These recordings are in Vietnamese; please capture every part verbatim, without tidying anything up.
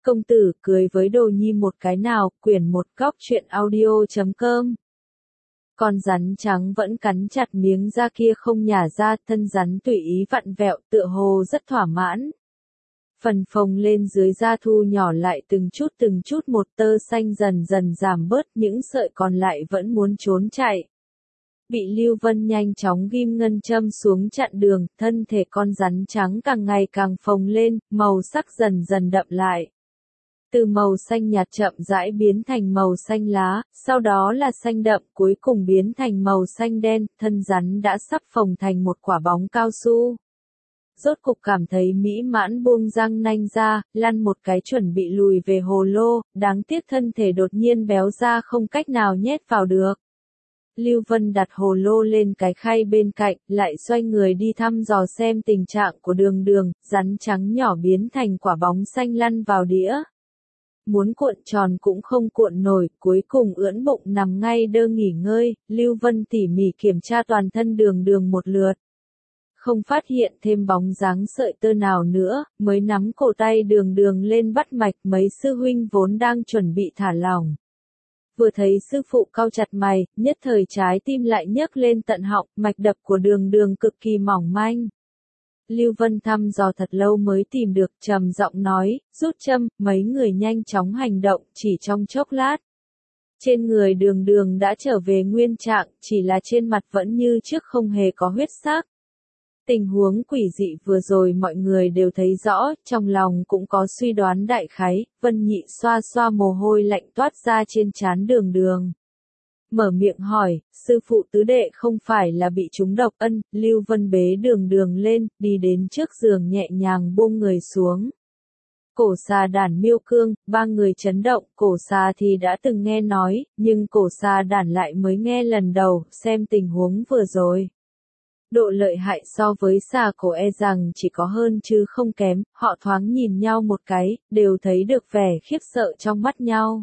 Công tử cười với đồ nhi một cái nào, quyển một góc truyện audio chấm com. Con rắn trắng vẫn cắn chặt miếng da kia không nhả ra, thân rắn tùy ý vặn vẹo, tựa hồ rất thỏa mãn. Phần phồng lên dưới da thu nhỏ lại từng chút từng chút, một tơ xanh dần dần giảm bớt, những sợi còn lại vẫn muốn trốn chạy. Bị Lưu Vân nhanh chóng ghim ngân châm xuống chặn đường, thân thể con rắn trắng càng ngày càng phồng lên, màu sắc dần dần đậm lại. Từ màu xanh nhạt chậm rãi biến thành màu xanh lá, sau đó là xanh đậm, cuối cùng biến thành màu xanh đen, thân rắn đã sắp phồng thành một quả bóng cao su. Rốt cục cảm thấy mỹ mãn buông răng nanh ra, lăn một cái chuẩn bị lùi về hồ lô, đáng tiếc thân thể đột nhiên béo ra không cách nào nhét vào được. Lưu Vân đặt hồ lô lên cái khay bên cạnh, lại xoay người đi thăm dò xem tình trạng của đường đường, rắn trắng nhỏ biến thành quả bóng xanh lăn vào đĩa. Muốn cuộn tròn cũng không cuộn nổi, cuối cùng ưỡn bụng nằm ngay đơ nghỉ ngơi, Lưu Vân tỉ mỉ kiểm tra toàn thân đường đường một lượt. Không phát hiện thêm bóng dáng sợi tơ nào nữa, mới nắm cổ tay đường đường lên bắt mạch, mấy sư huynh vốn đang chuẩn bị thả lỏng. Vừa thấy sư phụ cau chặt mày, nhất thời trái tim lại nhấc lên tận họng, mạch đập của đường đường cực kỳ mỏng manh. Lưu Vân thăm dò thật lâu mới tìm được, trầm giọng nói, rút châm, mấy người nhanh chóng hành động, chỉ trong chốc lát. Trên người đường đường đã trở về nguyên trạng, chỉ là trên mặt vẫn như trước không hề có huyết sắc. Tình huống quỷ dị vừa rồi mọi người đều thấy rõ, trong lòng cũng có suy đoán đại khái, Vân Nhị xoa xoa mồ hôi lạnh toát ra trên trán đường đường. Mở miệng hỏi, sư phụ tứ đệ không phải là bị trúng độc ân, Lưu Vân bế đường đường lên, đi đến trước giường nhẹ nhàng buông người xuống. Cổ xà đản miêu cương, ba người chấn động, cổ xà thì đã từng nghe nói, nhưng cổ xà đản lại mới nghe lần đầu, xem tình huống vừa rồi. Độ lợi hại so với xà cổ e rằng chỉ có hơn chứ không kém, họ thoáng nhìn nhau một cái, đều thấy được vẻ khiếp sợ trong mắt nhau.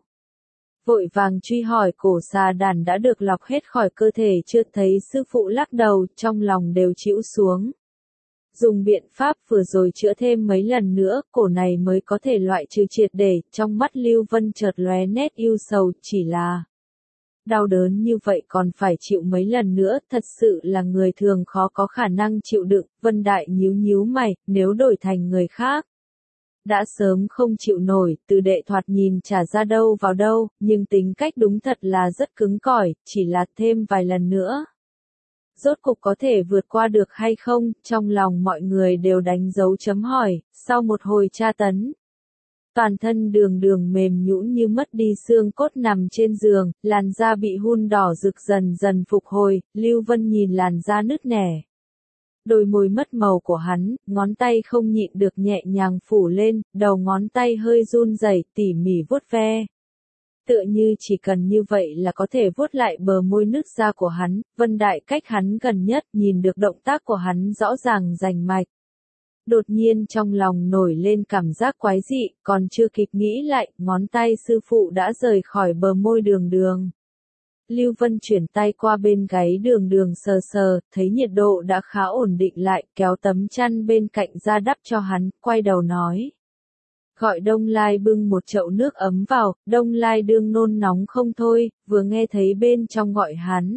Vội vàng truy hỏi cổ xà đàn đã được lọc hết khỏi cơ thể chưa, thấy sư phụ lắc đầu, trong lòng đều chịu xuống. Dùng biện pháp vừa rồi chữa thêm mấy lần nữa, cổ này mới có thể loại trừ triệt để, trong mắt Lưu Vân chợt lóe nét ưu sầu, chỉ là đau đớn như vậy còn phải chịu mấy lần nữa, thật sự là người thường khó có khả năng chịu đựng. Vân Đại nhíu nhíu mày, nếu đổi thành người khác đã sớm không chịu nổi, từ đệ thoạt nhìn chả ra đâu vào đâu, nhưng tính cách đúng thật là rất cứng cỏi, chỉ là thêm vài lần nữa. Rốt cục có thể vượt qua được hay không, trong lòng mọi người đều đánh dấu chấm hỏi, sau một hồi tra tấn. Toàn thân đường đường mềm nhũn như mất đi xương cốt nằm trên giường, làn da bị hun đỏ rực dần dần phục hồi, Lưu Vân nhìn làn da nứt nẻ. Đôi môi mất màu của hắn, ngón tay không nhịn được nhẹ nhàng phủ lên, đầu ngón tay hơi run rẩy, tỉ mỉ vuốt ve. Tựa như chỉ cần như vậy là có thể vuốt lại bờ môi nứt ra của hắn, Vân Đại cách hắn gần nhất, nhìn được động tác của hắn rõ ràng rành mạch. Đột nhiên trong lòng nổi lên cảm giác quái dị, còn chưa kịp nghĩ lại, ngón tay sư phụ đã rời khỏi bờ môi đường đường. Lưu Vân chuyển tay qua bên gáy đường đường sờ sờ, thấy nhiệt độ đã khá ổn định lại, kéo tấm chăn bên cạnh ra đắp cho hắn, quay đầu nói. Gọi Đông Lai bưng một chậu nước ấm vào, Đông Lai đương nôn nóng không thôi, vừa nghe thấy bên trong gọi hắn.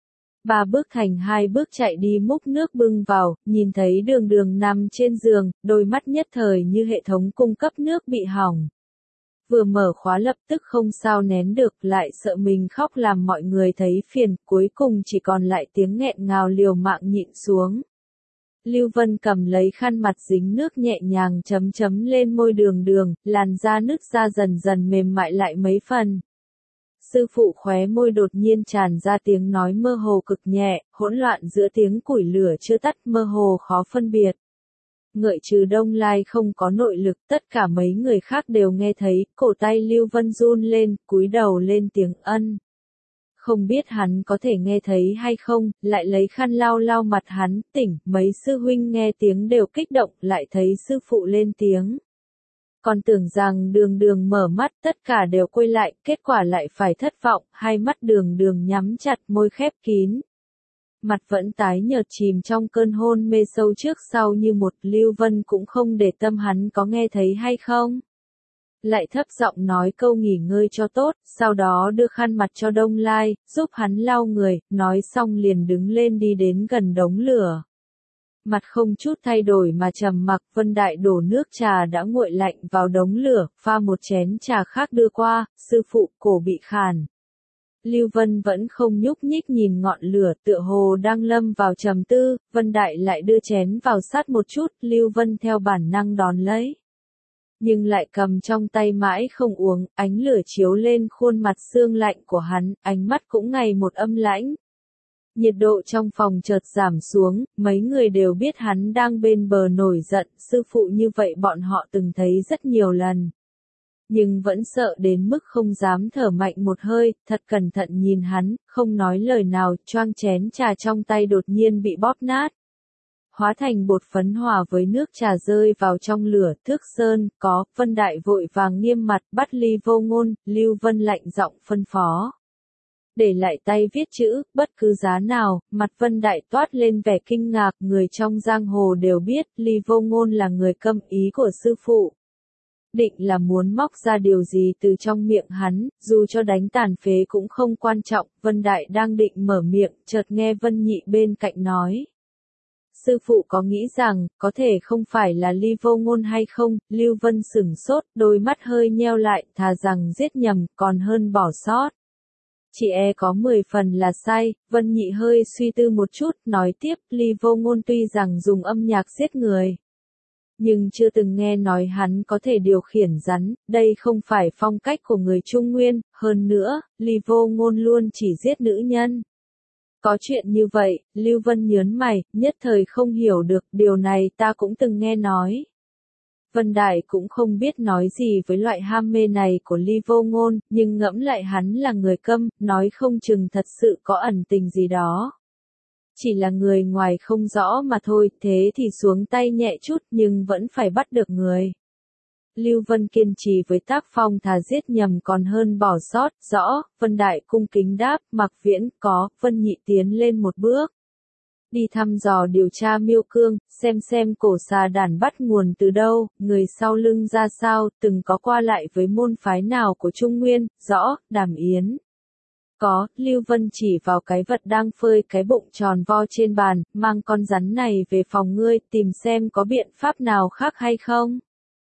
Ba bước thành hai bước chạy đi múc nước bưng vào, nhìn thấy đường đường nằm trên giường, đôi mắt nhất thời như hệ thống cung cấp nước bị hỏng. Vừa mở khóa lập tức không sao nén được, lại sợ mình khóc làm mọi người thấy phiền, cuối cùng chỉ còn lại tiếng nghẹn ngào liều mạng nhịn xuống. Lưu Vân cầm lấy khăn mặt dính nước nhẹ nhàng chấm chấm lên môi đường đường, làn da nứt ra dần dần mềm mại lại mấy phần. Sư phụ khóe môi đột nhiên tràn ra tiếng nói mơ hồ cực nhẹ, hỗn loạn giữa tiếng củi lửa chưa tắt, mơ hồ khó phân biệt. Ngợi trừ Đông Lai không có nội lực, tất cả mấy người khác đều nghe thấy, cổ tay Lưu Vân run lên, cúi đầu lên tiếng ân. Không biết hắn có thể nghe thấy hay không, lại lấy khăn lau lau mặt hắn, tỉnh, mấy sư huynh nghe tiếng đều kích động, lại thấy sư phụ lên tiếng. Còn tưởng rằng đường đường mở mắt, tất cả đều quay lại, kết quả lại phải thất vọng, hai mắt đường đường nhắm chặt, môi khép kín. Mặt vẫn tái nhợt chìm trong cơn hôn mê sâu trước sau như một, Lưu Vân cũng không để tâm hắn có nghe thấy hay không. Lại thấp giọng nói câu nghỉ ngơi cho tốt, sau đó đưa khăn mặt cho Đông Lai, giúp hắn lau người, nói xong liền đứng lên đi đến gần đống lửa. Mặt không chút thay đổi mà trầm mặc, Vân Đại đổ nước trà đã nguội lạnh vào đống lửa, pha một chén trà khác đưa qua, sư phụ, cổ bị khàn. Lưu Vân vẫn không nhúc nhích nhìn ngọn lửa, tựa hồ đang lâm vào trầm tư, Vân Đại lại đưa chén vào sát một chút, Lưu Vân theo bản năng đón lấy. Nhưng lại cầm trong tay mãi không uống, ánh lửa chiếu lên khuôn mặt xương lạnh của hắn, ánh mắt cũng ngày một âm lãnh. Nhiệt độ trong phòng chợt giảm xuống, mấy người đều biết hắn đang bên bờ nổi giận, sư phụ như vậy bọn họ từng thấy rất nhiều lần. Nhưng vẫn sợ đến mức không dám thở mạnh một hơi, thật cẩn thận nhìn hắn, không nói lời nào, choang chén trà trong tay đột nhiên bị bóp nát. Hóa thành bột phấn hòa với nước trà rơi vào trong lửa, thước sơn, có, Vân Đại vội vàng nghiêm mặt, bắt Ly Vô Ngôn, Lưu Vân lạnh giọng phân phó. Để lại tay viết chữ, bất cứ giá nào, mặt Vân Đại toát lên vẻ kinh ngạc, người trong giang hồ đều biết, Ly Vô Ngôn là người câm ý của sư phụ. Định là muốn móc ra điều gì từ trong miệng hắn, dù cho đánh tàn phế cũng không quan trọng, Vân Đại đang định mở miệng, chợt nghe Vân Nhị bên cạnh nói. Sư phụ có nghĩ rằng, có thể không phải là Ly Vô Ngôn hay không, Lưu Vân sửng sốt, đôi mắt hơi nheo lại, thà rằng giết nhầm, còn hơn bỏ sót. Chị e có mười phần là sai, Vân Nhị hơi suy tư một chút, nói tiếp, Ly Vô Ngôn tuy rằng dùng âm nhạc giết người. Nhưng chưa từng nghe nói hắn có thể điều khiển rắn, đây không phải phong cách của người Trung Nguyên, hơn nữa, Ly Vô Ngôn luôn chỉ giết nữ nhân. Có chuyện như vậy, Lưu Vân nhớn mày, nhất thời không hiểu được, điều này ta cũng từng nghe nói. Vân Đại cũng không biết nói gì với loại ham mê này của Ly Vô Ngôn, nhưng ngẫm lại hắn là người câm, nói không chừng thật sự có ẩn tình gì đó. Chỉ là người ngoài không rõ mà thôi, thế thì xuống tay nhẹ chút nhưng vẫn phải bắt được người. Lưu Vân kiên trì với tác phong thà giết nhầm còn hơn bỏ sót, rõ, Vân Đại cung kính đáp, Mặc Viễn, có, Vân Nhị tiến lên một bước. Đi thăm dò điều tra Miêu Cương, xem xem cổ xà đàn bắt nguồn từ đâu, người sau lưng ra sao, từng có qua lại với môn phái nào của Trung Nguyên, rõ, Đàm Yến. Có, Lưu Vân chỉ vào cái vật đang phơi cái bụng tròn vo trên bàn, mang con rắn này về phòng ngươi, tìm xem có biện pháp nào khác hay không.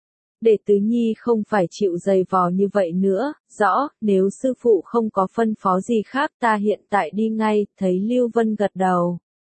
Để Tứ Nhi không phải chịu dày vò như vậy nữa, rõ, nếu sư phụ không có phân phó gì khác ta hiện tại đi ngay, thấy Lưu Vân gật đầu.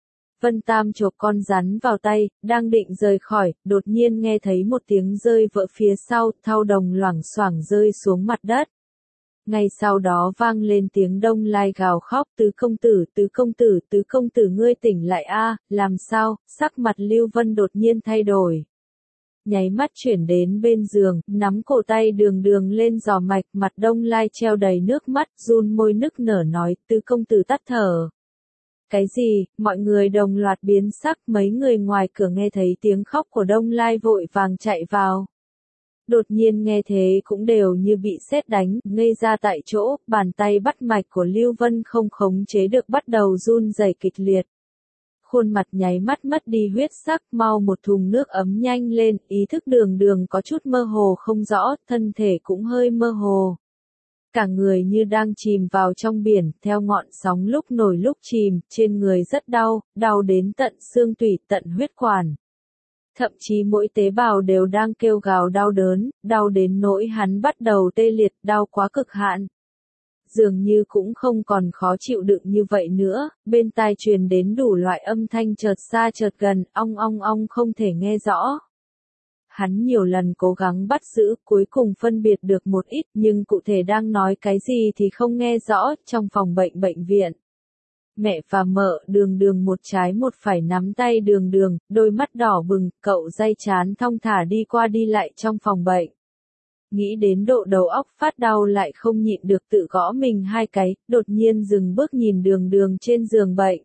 Vân Tam chộp con rắn vào tay, đang định rời khỏi, đột nhiên nghe thấy một tiếng rơi vỡ phía sau, thau đồng loảng xoảng rơi xuống mặt đất. Ngay sau đó vang lên tiếng Đông Lai gào khóc, Tứ công tử, Tứ công tử, Tứ công tử ngươi tỉnh lại a, làm sao, sắc mặt Lưu Vân đột nhiên thay đổi. Nháy mắt chuyển đến bên giường, nắm cổ tay đường đường lên giò mạch, mặt Đông Lai treo đầy nước mắt, run môi nức nở nói, Tứ công tử tắt thở. Cái gì, mọi người đồng loạt biến sắc, mấy người ngoài cửa nghe thấy tiếng khóc của Đông Lai vội vàng chạy vào. Đột nhiên nghe thế cũng đều như bị sét đánh, ngây ra tại chỗ, bàn tay bắt mạch của Lưu Vân không khống chế được bắt đầu run rẩy kịch liệt. Khuôn mặt nháy mắt mất đi huyết sắc, mau một thùng nước ấm nhanh lên, ý thức đường đường có chút mơ hồ không rõ, thân thể cũng hơi mơ hồ. Cả người như đang chìm vào trong biển, theo ngọn sóng lúc nổi lúc chìm, trên người rất đau, đau đến tận xương tủy, tận huyết quản. Thậm chí mỗi tế bào đều đang kêu gào đau đớn, đau đến nỗi hắn bắt đầu tê liệt, đau quá cực hạn. Dường như cũng không còn khó chịu đựng như vậy nữa, bên tai truyền đến đủ loại âm thanh chợt xa chợt gần, ong ong ong không thể nghe rõ. Hắn nhiều lần cố gắng bắt giữ, cuối cùng phân biệt được một ít, nhưng cụ thể đang nói cái gì thì không nghe rõ, trong phòng bệnh bệnh viện. Mẹ và mợ đường đường một trái một phải nắm tay đường đường, đôi mắt đỏ bừng, cậu day chán thong thả đi qua đi lại trong phòng bệnh. Nghĩ đến độ đầu óc phát đau lại không nhịn được tự gõ mình hai cái, đột nhiên dừng bước nhìn đường đường trên giường bệnh.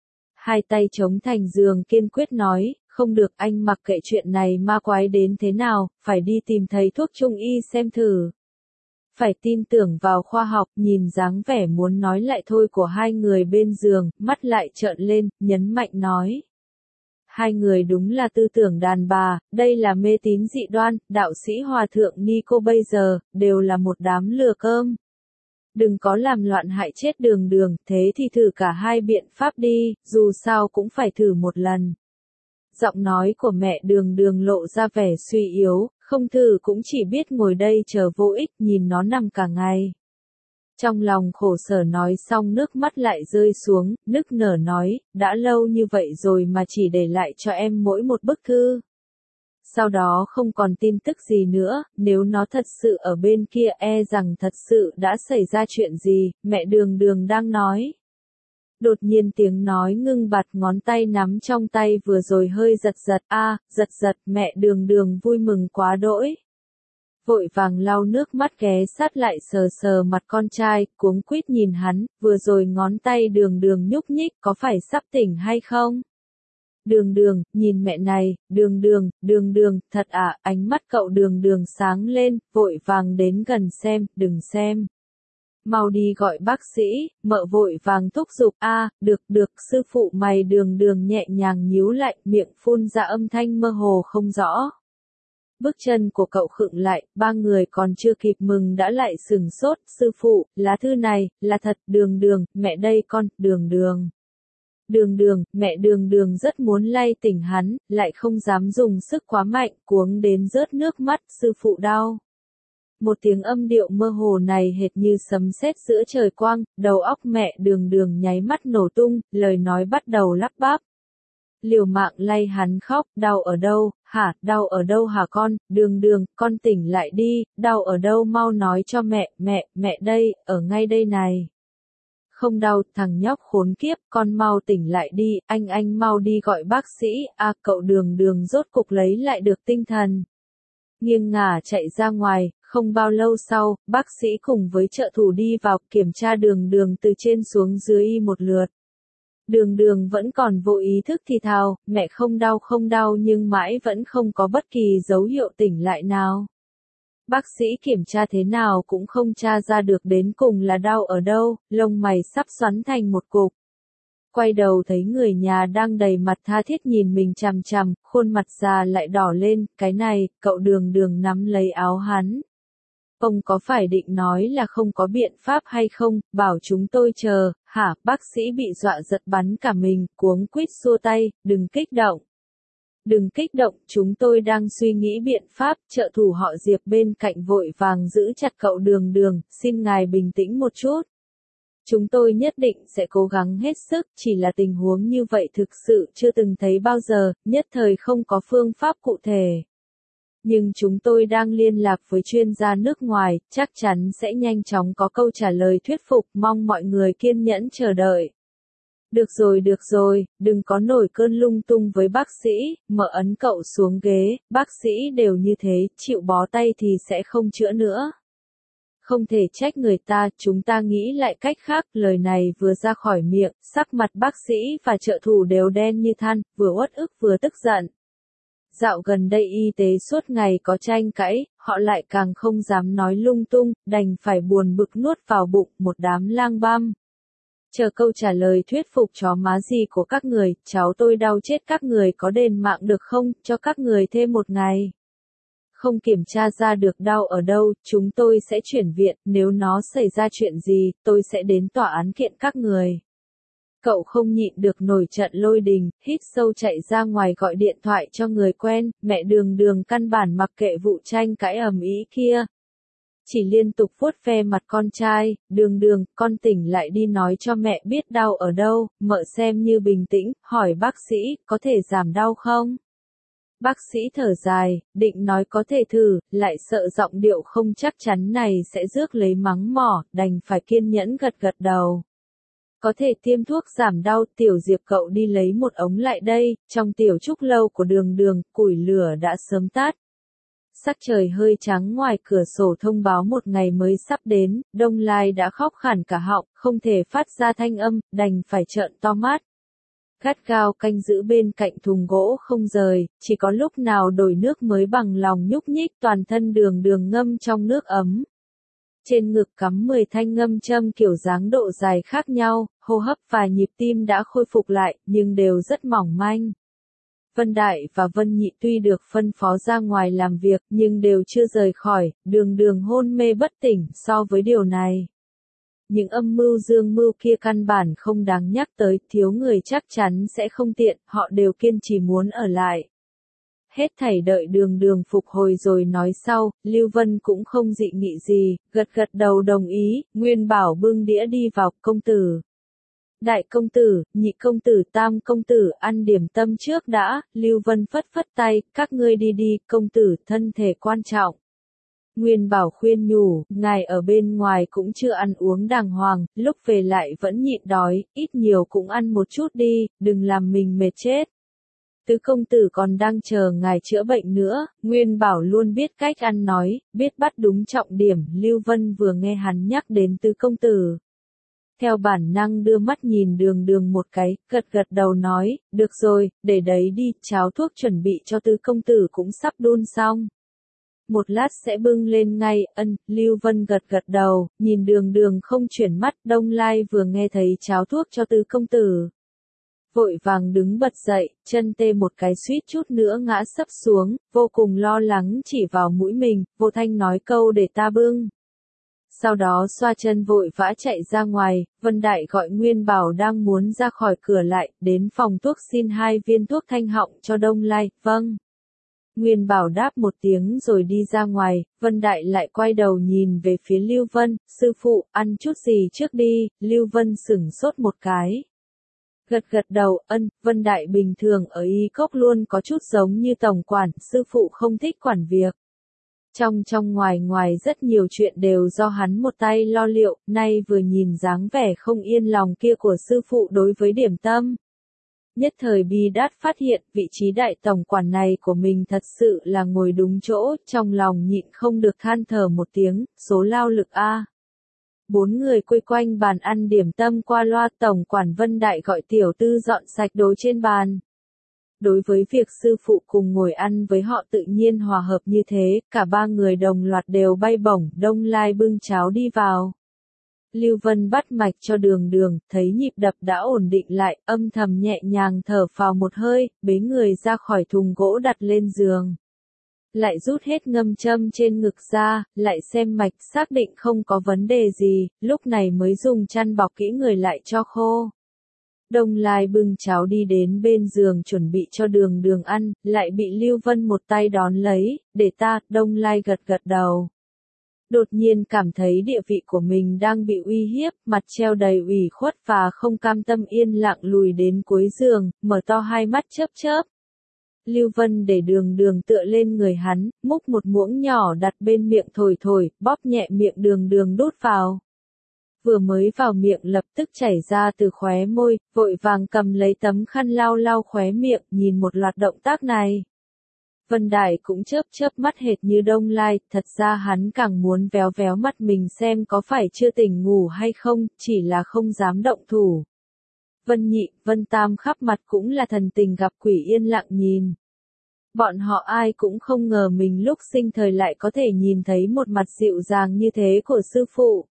Hai tay chống thành giường kiên quyết nói, không được, anh mặc kệ chuyện này ma quái đến thế nào, phải đi tìm thầy thuốc trung y xem thử. Phải tin tưởng vào khoa học, nhìn dáng vẻ muốn nói lại thôi của hai người bên giường, mắt lại trợn lên, nhấn mạnh nói. hai người đúng là tư tưởng đàn bà, đây là mê tín dị đoan, đạo sĩ hòa thượng Nico bây giờ, đều là một đám lừa cơm. Đừng có làm loạn hại chết đường đường, thế thì thử cả hai biện pháp đi, dù sao cũng phải thử một lần. Giọng nói của mẹ đường đường lộ ra vẻ suy yếu, không thử cũng chỉ biết ngồi đây chờ vô ích, nhìn nó nằm cả ngày. Trong lòng khổ sở nói xong nước mắt lại rơi xuống, nức nở nói, đã lâu như vậy rồi mà chỉ để lại cho em mỗi một bức thư. Sau đó không còn tin tức gì nữa, nếu nó thật sự ở bên kia e rằng thật sự đã xảy ra chuyện gì, mẹ đường đường đang nói. Đột nhiên tiếng nói ngưng bặt, ngón tay nắm trong tay vừa rồi hơi giật giật, a, giật giật, mẹ đường đường vui mừng quá đỗi. Vội vàng lau nước mắt ghé sát lại sờ sờ mặt con trai, cuống quýt nhìn hắn, vừa rồi ngón tay đường đường nhúc nhích, có phải sắp tỉnh hay không? Đường đường, nhìn mẹ này, đường đường, đường đường, thật à, ánh mắt cậu đường đường sáng lên, vội vàng đến gần xem, đừng xem. Mau đi gọi bác sĩ, mợ vội vàng thúc giục, a, được được, sư phụ mày đường đường nhẹ nhàng nhíu lại, miệng phun ra âm thanh mơ hồ không rõ. Bước chân của cậu khựng lại, ba người còn chưa kịp mừng đã lại sừng sốt, sư phụ, lá thư này, là thật, đường đường, mẹ đây con, đường đường. Đường đường, mẹ đường đường rất muốn lay tỉnh hắn, lại không dám dùng sức quá mạnh, cuống đến rớt nước mắt, sư phụ đau. Một tiếng âm điệu mơ hồ này hệt như sấm sét giữa trời quang, đầu óc mẹ đường đường nháy mắt nổ tung, lời nói bắt đầu lắp bắp. Liều mạng lay hắn khóc, đau ở đâu, hả, đau ở đâu hả con, đường đường, con tỉnh lại đi, đau ở đâu mau nói cho mẹ, mẹ, mẹ đây, ở ngay đây này. Không đau, thằng nhóc khốn kiếp, con mau tỉnh lại đi, anh anh mau đi gọi bác sĩ, a cậu đường đường rốt cục lấy lại được tinh thần. Nghiêng ngả chạy ra ngoài, không bao lâu sau, bác sĩ cùng với trợ thủ đi vào kiểm tra đường đường từ trên xuống dưới y một lượt. Đường đường vẫn còn vô ý thức thì thào, mẹ không đau không đau nhưng mãi vẫn không có bất kỳ dấu hiệu tỉnh lại nào. Bác sĩ kiểm tra thế nào cũng không tra ra được đến cùng là đau ở đâu, lông mày sắp xoắn thành một cục. Quay đầu thấy người nhà đang đầy mặt tha thiết nhìn mình chằm chằm, khuôn mặt già lại đỏ lên, cái này, cậu đường đường nắm lấy áo hắn. Ông có phải định nói là không có biện pháp hay không, bảo chúng tôi chờ, hả, bác sĩ bị dọa giật bắn cả mình, cuống quýt xua tay, đừng kích động. Đừng kích động, chúng tôi đang suy nghĩ biện pháp, trợ thủ họ Diệp bên cạnh vội vàng giữ chặt cậu đường đường, xin ngài bình tĩnh một chút. Chúng tôi nhất định sẽ cố gắng hết sức, chỉ là tình huống như vậy thực sự chưa từng thấy bao giờ, nhất thời không có phương pháp cụ thể. Nhưng chúng tôi đang liên lạc với chuyên gia nước ngoài, chắc chắn sẽ nhanh chóng có câu trả lời thuyết phục, mong mọi người kiên nhẫn chờ đợi. Được rồi được rồi, đừng có nổi cơn lung tung với bác sĩ, mở ấn cậu xuống ghế, bác sĩ đều như thế, chịu bó tay thì sẽ không chữa nữa. Không thể trách người ta, chúng ta nghĩ lại cách khác, lời này vừa ra khỏi miệng, sắc mặt bác sĩ và trợ thủ đều đen như than, vừa uất ức vừa tức giận. Dạo gần đây y tế suốt ngày có tranh cãi, họ lại càng không dám nói lung tung, đành phải buồn bực nuốt vào bụng một đám lang băm. Chờ câu trả lời thuyết phục chó má gì của các người, cháu tôi đau chết các người có đền mạng được không, cho các người thêm một ngày. Không kiểm tra ra được đau ở đâu, chúng tôi sẽ chuyển viện, nếu nó xảy ra chuyện gì, tôi sẽ đến tòa án kiện các người. Cậu không nhịn được nổi trận lôi đình, hít sâu chạy ra ngoài gọi điện thoại cho người quen, mẹ đường đường căn bản mặc kệ vụ tranh cãi ầm ĩ kia. Chỉ liên tục vuốt ve mặt con trai, đường đường, con tỉnh lại đi nói cho mẹ biết đau ở đâu, mợ xem như bình tĩnh, hỏi bác sĩ, có thể giảm đau không? Bác sĩ thở dài, định nói có thể thử, lại sợ giọng điệu không chắc chắn này sẽ rước lấy mắng mỏ, đành phải kiên nhẫn gật gật đầu. Có thể tiêm thuốc giảm đau, tiểu Diệp cậu đi lấy một ống lại đây, trong tiểu trúc lâu của đường đường, củi lửa đã sớm tắt. Sắc trời hơi trắng ngoài cửa sổ thông báo một ngày mới sắp đến, Đông Lai đã khóc khản cả họng, không thể phát ra thanh âm, đành phải trợn to mắt. Gắt gao canh giữ bên cạnh thùng gỗ không rời, chỉ có lúc nào đổi nước mới bằng lòng nhúc nhích, toàn thân đường đường ngâm trong nước ấm. Trên ngực cắm mười thanh ngâm châm kiểu dáng độ dài khác nhau, hô hấp và nhịp tim đã khôi phục lại, nhưng đều rất mỏng manh. Vân Đại và Vân Nhị tuy được phân phó ra ngoài làm việc nhưng đều chưa rời khỏi, đường đường hôn mê bất tỉnh. So với điều này, những âm mưu dương mưu kia căn bản không đáng nhắc tới, thiếu người chắc chắn sẽ không tiện, họ đều kiên trì muốn ở lại. Hết thảy đợi đường đường phục hồi rồi nói sau, Lưu Vân cũng không dị nghị gì, gật gật đầu đồng ý. Nguyên Bảo bưng đĩa đi vào, công tử. Đại công tử, nhị công tử, tam công tử, ăn điểm tâm trước đã. Lưu Vân phất phất tay, các ngươi đi đi, công tử, thân thể quan trọng. Nguyên Bảo khuyên nhủ, ngài ở bên ngoài cũng chưa ăn uống đàng hoàng, lúc về lại vẫn nhịn đói, ít nhiều cũng ăn một chút đi, đừng làm mình mệt chết. Tứ công tử còn đang chờ ngài chữa bệnh nữa. Nguyên Bảo luôn biết cách ăn nói, biết bắt đúng trọng điểm. Lưu Vân vừa nghe hắn nhắc đến tứ công tử, theo bản năng đưa mắt nhìn đường đường một cái, gật gật đầu nói, được rồi, để đấy đi, cháo thuốc chuẩn bị cho tứ công tử cũng sắp đun xong. Một lát sẽ bưng lên ngay. Ân. Lưu Vân gật gật đầu, nhìn đường đường không chuyển mắt. Đông Lai vừa nghe thấy cháo thuốc cho tứ công tử, vội vàng đứng bật dậy, chân tê một cái suýt chút nữa ngã sấp xuống, vô cùng lo lắng chỉ vào mũi mình, vô thanh nói câu để ta bưng. Sau đó xoa chân vội vã chạy ra ngoài. Vân Đại gọi Nguyên Bảo đang muốn ra khỏi cửa lại, đến phòng thuốc xin hai viên thuốc thanh họng cho Đông Lai. Vâng. Nguyên Bảo đáp một tiếng rồi đi ra ngoài. Vân Đại lại quay đầu nhìn về phía Lưu Vân, sư phụ, ăn chút gì trước đi. Lưu Vân sửng sốt một cái, gật gật đầu. Ân. Vân Đại bình thường ở Y Cốc luôn có chút giống như tổng quản, sư phụ không thích quản việc. Trong trong ngoài ngoài rất nhiều chuyện đều do hắn một tay lo liệu, nay vừa nhìn dáng vẻ không yên lòng kia của sư phụ đối với điểm tâm. Nhất thời Bi Đát phát hiện vị trí đại tổng quản này của mình thật sự là ngồi đúng chỗ, trong lòng nhịn không được than thở một tiếng, số lao lực a. Bốn người quây quanh bàn ăn điểm tâm qua loa, tổng quản Vân Đại gọi tiểu tư dọn sạch đồ trên bàn. Đối với việc sư phụ cùng ngồi ăn với họ tự nhiên hòa hợp như thế, cả ba người đồng loạt đều bay bổng. Đông Lai bưng cháo đi vào. Lưu Vân bắt mạch cho đường đường, thấy nhịp đập đã ổn định lại, âm thầm nhẹ nhàng thở phào một hơi, bế người ra khỏi thùng gỗ đặt lên giường. Lại rút hết ngâm châm trên ngực ra, lại xem mạch xác định không có vấn đề gì, lúc này mới dùng chăn bọc kỹ người lại cho khô. Đông Lai bưng cháo đi đến bên giường chuẩn bị cho đường đường ăn, lại bị Lưu Vân một tay đón lấy, để ta. Đông Lai gật gật đầu. Đột nhiên cảm thấy địa vị của mình đang bị uy hiếp, mặt treo đầy ủy khuất và không cam tâm, yên lặng lùi đến cuối giường, mở to hai mắt chớp chớp. Lưu Vân để đường đường tựa lên người hắn, múc một muỗng nhỏ đặt bên miệng thổi thổi, bóp nhẹ miệng đường đường đút vào. Vừa mới vào miệng lập tức chảy ra từ khóe môi, vội vàng cầm lấy tấm khăn lau lau khóe miệng, nhìn một loạt động tác này. Vân Đại cũng chớp chớp mắt hệt như Đông Lai, thật ra hắn càng muốn véo véo mắt mình xem có phải chưa tỉnh ngủ hay không, chỉ là không dám động thủ. Vân Nhị, Vân Tam khắp mặt cũng là thần tình gặp quỷ yên lặng nhìn. Bọn họ ai cũng không ngờ mình lúc sinh thời lại có thể nhìn thấy một mặt dịu dàng như thế của sư phụ.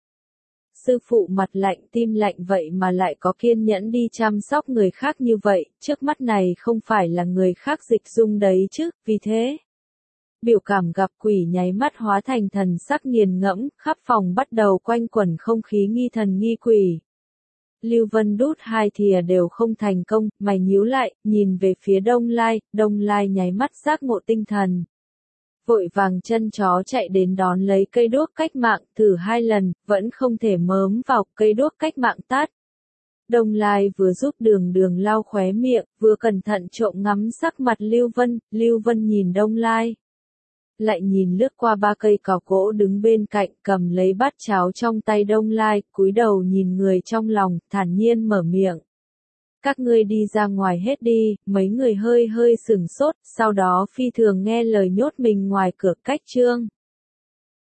Sư phụ mặt lạnh tim lạnh vậy mà lại có kiên nhẫn đi chăm sóc người khác như vậy, trước mắt này không phải là người khác Dịch Dung đấy chứ, vì thế. Biểu cảm gặp quỷ nháy mắt hóa thành thần sắc nghiền ngẫm, khắp phòng bắt đầu quanh quẩn không khí nghi thần nghi quỷ. Lưu Vân đút hai thìa đều không thành công, mày nhíu lại, nhìn về phía Đông Lai, Đông Lai nháy mắt giác ngộ tinh thần. Vội vàng chân chó chạy đến đón lấy cây đuốc cách mạng, thử hai lần, vẫn không thể mớm vào, cây đuốc cách mạng tắt. Đông Lai vừa giúp đường đường lau khóe miệng, vừa cẩn thận trộm ngắm sắc mặt Lưu Vân. Lưu Vân nhìn Đông Lai, lại nhìn lướt qua ba cây cào gỗ đứng bên cạnh, cầm lấy bát cháo trong tay Đông Lai, cúi đầu nhìn người trong lòng, thản nhiên mở miệng. Các ngươi đi ra ngoài hết đi. Mấy người hơi hơi sửng sốt, sau đó phi thường nghe lời nhốt mình ngoài cửa. Cách chương